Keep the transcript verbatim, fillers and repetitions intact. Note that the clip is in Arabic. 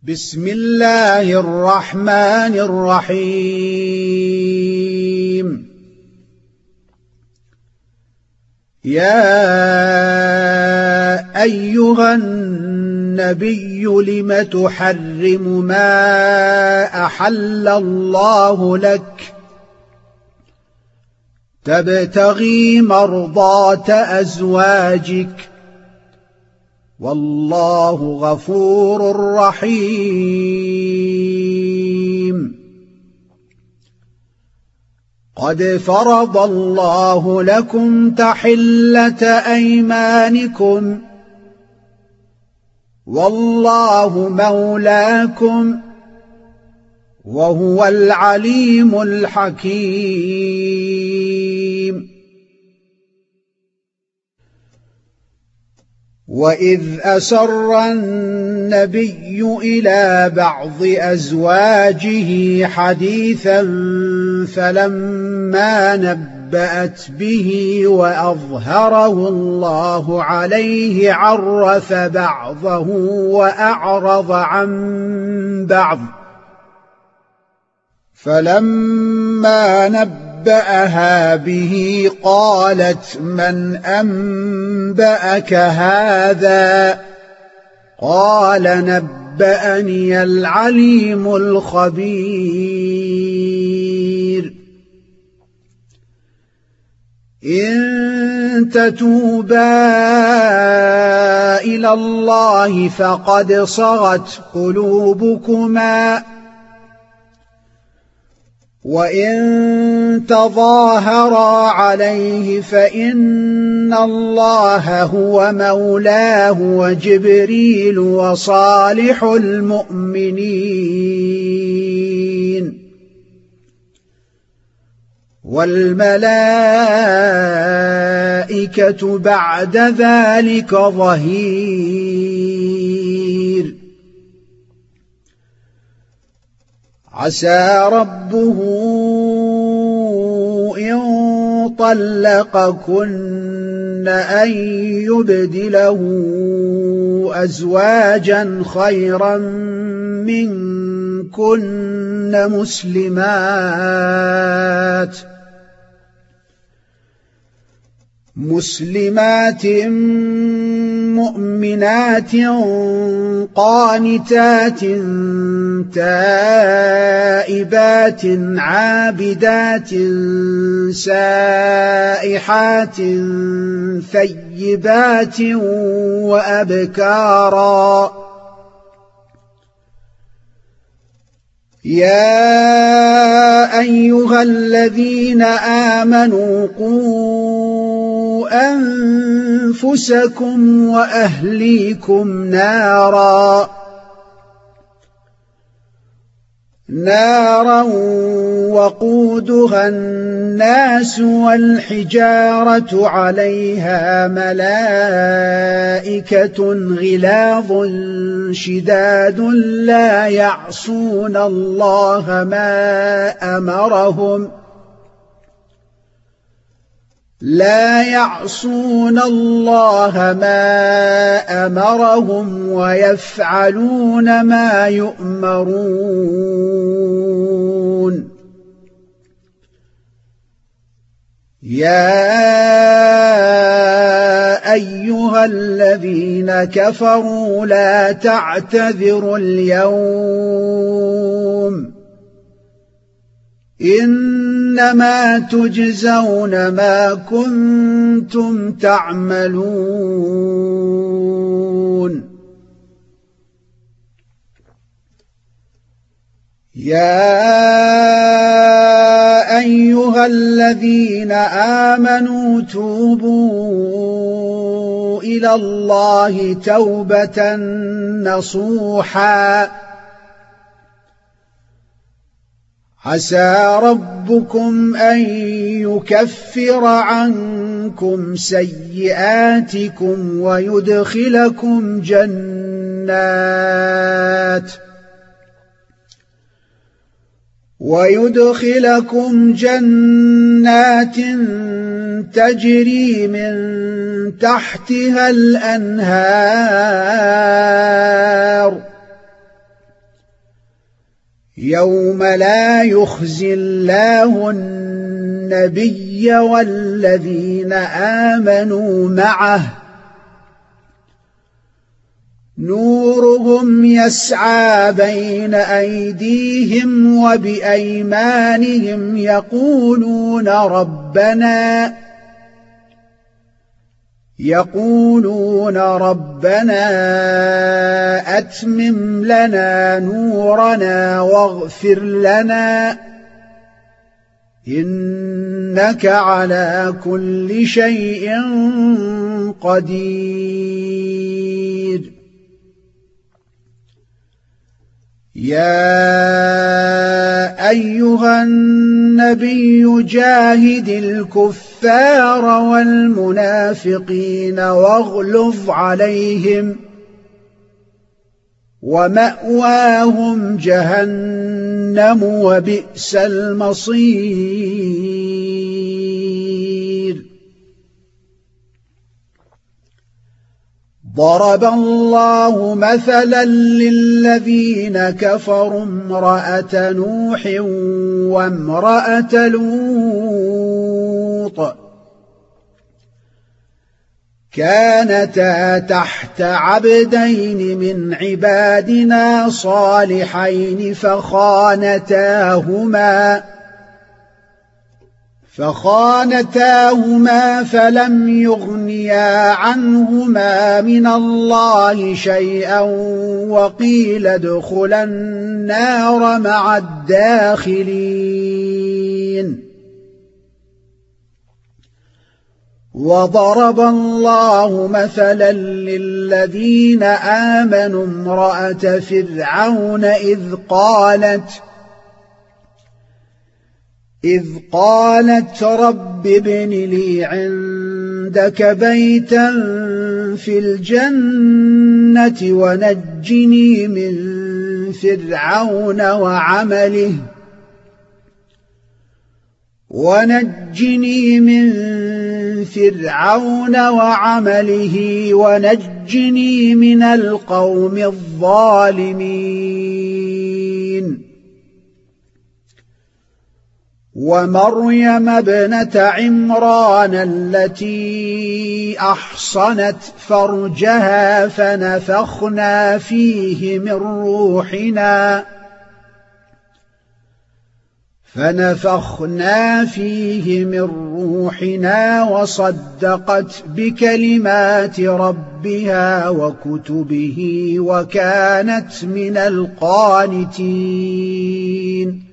بسم الله الرحمن الرحيم. يا أيها النبي لم تحرم ما أحل الله لك تبتغي مرضات أزواجك والله غفور رحيم. قد فرض الله لكم تحلة أيمانكم والله مولاكم وهو العليم الحكيم. وإذ أسر النبي إلى بعض أزواجه حديثا فلما نبأت به وأظهره الله عليه عرف بعضه وأعرض عن بعض، فلما نبأها به قالت من أنبأك هذا؟ قال نبأني العليم الخبير. إن تتوبا إلى الله فقد صغت قلوبكما، وإن تظاهرا عليه فإن الله هو مولاه وجبريل وصالح المؤمنين والملائكة بعد ذلك ظهير. عسى ربه إن طلقكن أن يبدله أزواجا خيرا منكن مسلمات مسلمات مؤمنات قانتات تائبات عابدات سائحات ثيبات وأبكارا. يا أيها الذين آمنوا قوا أنفسكم وأهليكم نارا نارا وقودها الناس والحجارة عليها ملائكة غلاظ شداد لا يعصون الله ما أمرهم لا يعصون الله ما أمرهم ويفعلون ما يؤمرون. يا أيها الذين كفروا لا تعتذروا اليوم إنما تجزون ما كنتم تعملون. يا أيها الذين آمنوا توبوا إلى الله توبة نصوحا عسى ربكم أن يكفر عنكم سيئاتكم ويدخلكم جنات ويدخلكم جنات تجري من تحتها الأنهار يوم لا يخزي الله النبي والذين آمنوا معه نورهم يسعى بين أيديهم وبأيمانهم يقولون ربنا يقولون ربنا أتمم لنا نورنا واغفر لنا إنك على كل شيء قدير. يا أيها النبي جاهد الكفار والمنافقين واغلظ عليهم ومأواهم جهنم وبئس المصير. ضرب الله مثلا للذين كفروا امرأة نوح وامرأة لوط كانتا تحت عبدين من عبادنا صالحين فخانتاهما فخانتاهما فلم يغنيا عنهما من الله شيئا وقيل ادخلا النار مع الداخلين. وضرب الله مثلا للذين آمنوا امرأة فرعون إذ قالت إذ قالت رب ابن لي عندك بيتا في الجنة ونجني من فرعون وعمله ونجني من فرعون وعمله ونجني من القوم الظالمين. ومريم ابنة عمران التي أحصنت فرجها فنفخنا فيه من روحنا فنفخنا فيه من روحنا وصدقت بكلمات ربها وكتبه وكانت من القانتين.